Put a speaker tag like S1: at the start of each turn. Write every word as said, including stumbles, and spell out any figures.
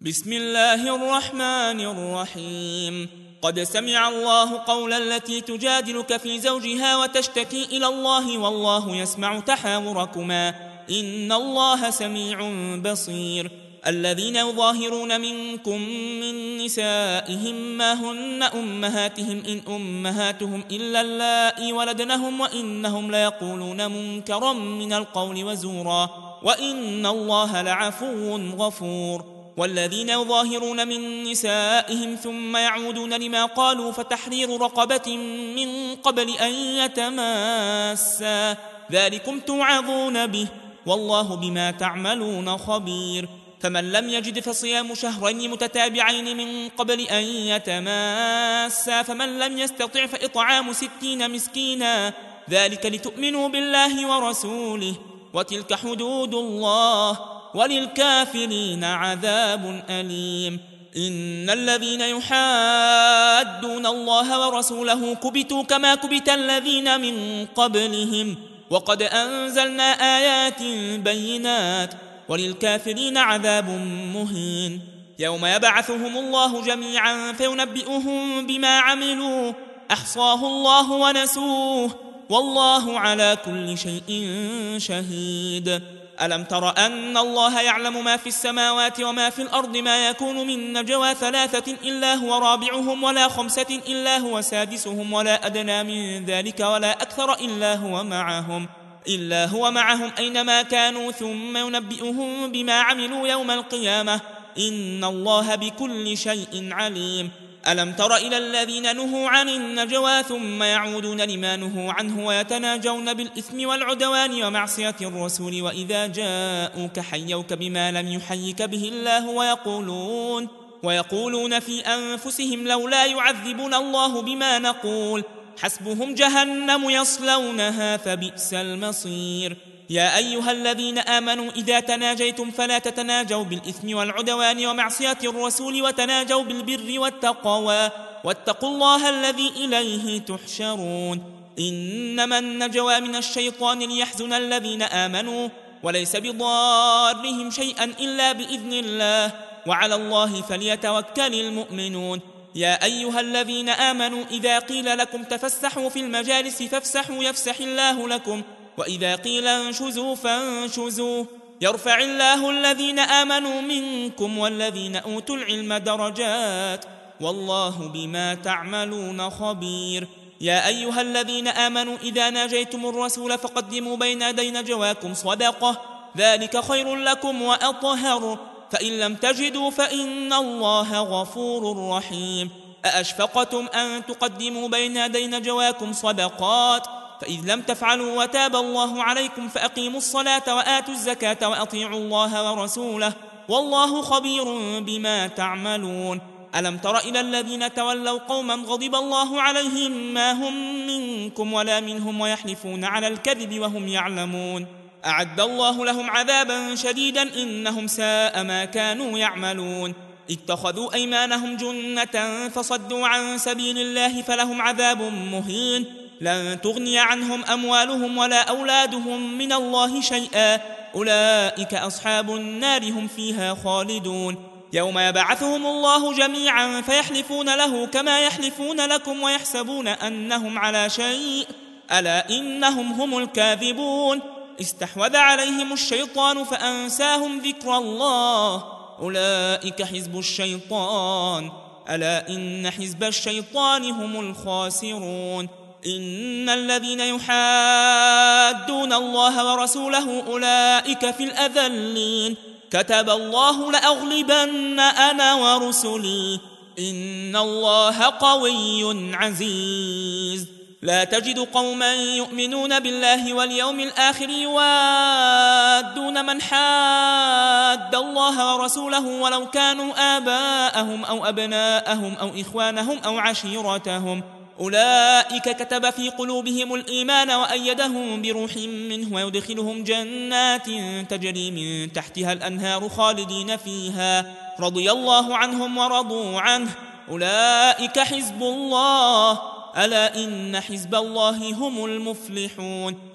S1: بسم الله الرحمن الرحيم. قد سمع الله قول التي تجادلك في زوجها وتشتكي إلى الله والله يسمع تحاوركما إن الله سميع بصير. الذين يظاهرون منكم من نسائهم ما هن أمهاتهم إن أمهاتهم إلا اللائي ولدنهم وإنهم ليقولون منكرا من القول وزورا وإن الله لعفو غفور. والذين يظاهرون من نسائهم ثم يعودون لما قالوا فتحرير رقبة من قبل أن يتماسا ذلكم توعظون به والله بما تعملون خبير. فمن لم يجد فصيام شهرين متتابعين من قبل أن يتماسا فمن لم يستطع فإطعام ستين مسكينا ذلك لتؤمنوا بالله ورسوله وتلك حدود الله وللكافرين عذاب أليم. إن الذين يحادون الله ورسوله كبتوا كما كبت الذين من قبلهم وقد أنزلنا آيات بينات وللكافرين عذاب مهين. يوم يبعثهم الله جميعا فينبئهم بما عملوا أحصاه الله ونسوه والله على كل شيء شهيد. ألم تر أن الله يعلم ما في السماوات وما في الأرض ما يكون من نجوى ثلاثة إلا هو رابعهم ولا خمسة إلا هو سادسهم ولا أدنى من ذلك ولا أكثر إلا هو معهم إلا هو معهم أينما كانوا ثم ينبئهم بما عملوا يوم القيامة إن الله بكل شيء عليم. ألم تر إلى الذين نهوا عن النجوى ثم يعودون لما نهوا عنه ويتناجون بالإثم والعدوان ومعصية الرسول وإذا جاءوك حيوك بما لم يحيك به الله ويقولون ويقولون في أنفسهم لولا يعذبنا الله بما نقول حسبهم جهنم يصلونها فبئس المصير. يا أيها الذين آمنوا إذا تناجيتم فلا تتناجوا بالإثم والعدوان ومعصية الرسول وتناجوا بالبر والتقوى واتقوا الله الذي إليه تحشرون. إنما النجوى من الشيطان ليحزن الذين آمنوا وليس بضارهم شيئا إلا بإذن الله وعلى الله فليتوكل المؤمنون. يا أيها الذين آمنوا إذا قيل لكم تفسحوا في المجالس فافسحوا يفسح الله لكم وإذا قيل انشزوا فانشزوا يرفع الله الذين آمنوا منكم والذين أوتوا العلم درجات والله بما تعملون خبير. يا أيها الذين آمنوا إذا ناجيتم الرسول فقدموا بين يدي نجواكم صدقة ذلك خير لكم وأطهر فإن لم تجدوا فإن الله غفور رحيم. أأشفقتم أن تقدموا بين يدي نجواكم صدقات فإذ لم تفعلوا وتاب الله عليكم فأقيموا الصلاة وآتوا الزكاة وأطيعوا الله ورسوله والله خبير بما تعملون. ألم تر إلى الذين تولوا قوما غضب الله عليهم ما هم منكم ولا منهم ويحلفون على الكذب وهم يعلمون أعد الله لهم عذابا شديدا إنهم ساء ما كانوا يعملون. اتخذوا أيمانهم جنة فصدوا عن سبيل الله فلهم عذاب مهين لن تغني عنهم أموالهم ولا أولادهم من الله شيئا أولئك أصحاب النار هم فيها خالدون. يوم يبعثهم الله جميعا فيحلفون له كما يحلفون لكم ويحسبون أنهم على شيء ألا إنهم هم الكاذبون. استحوذ عليهم الشيطان فأنساهم ذكر الله أولئك حزب الشيطان ألا إن حزب الشيطان هم الخاسرون. إن الذين يحادون الله ورسوله أولئك في الأذلين كتب الله لأغلبن أنا ورسلي إن الله قوي عزيز. لا تجد قوما يؤمنون بالله واليوم الآخر يوادون من حاد الله ورسوله ولو كانوا آباءهم أو أبناءهم أو إخوانهم أو عشيرتهم أولئك كتب في قلوبهم الإيمان وأيدهم بروح منه ويدخلهم جنات تجري من تحتها الأنهار خالدين فيها رضي الله عنهم ورضوا عنه أولئك حزب الله ألا إن حزب الله هم المفلحون.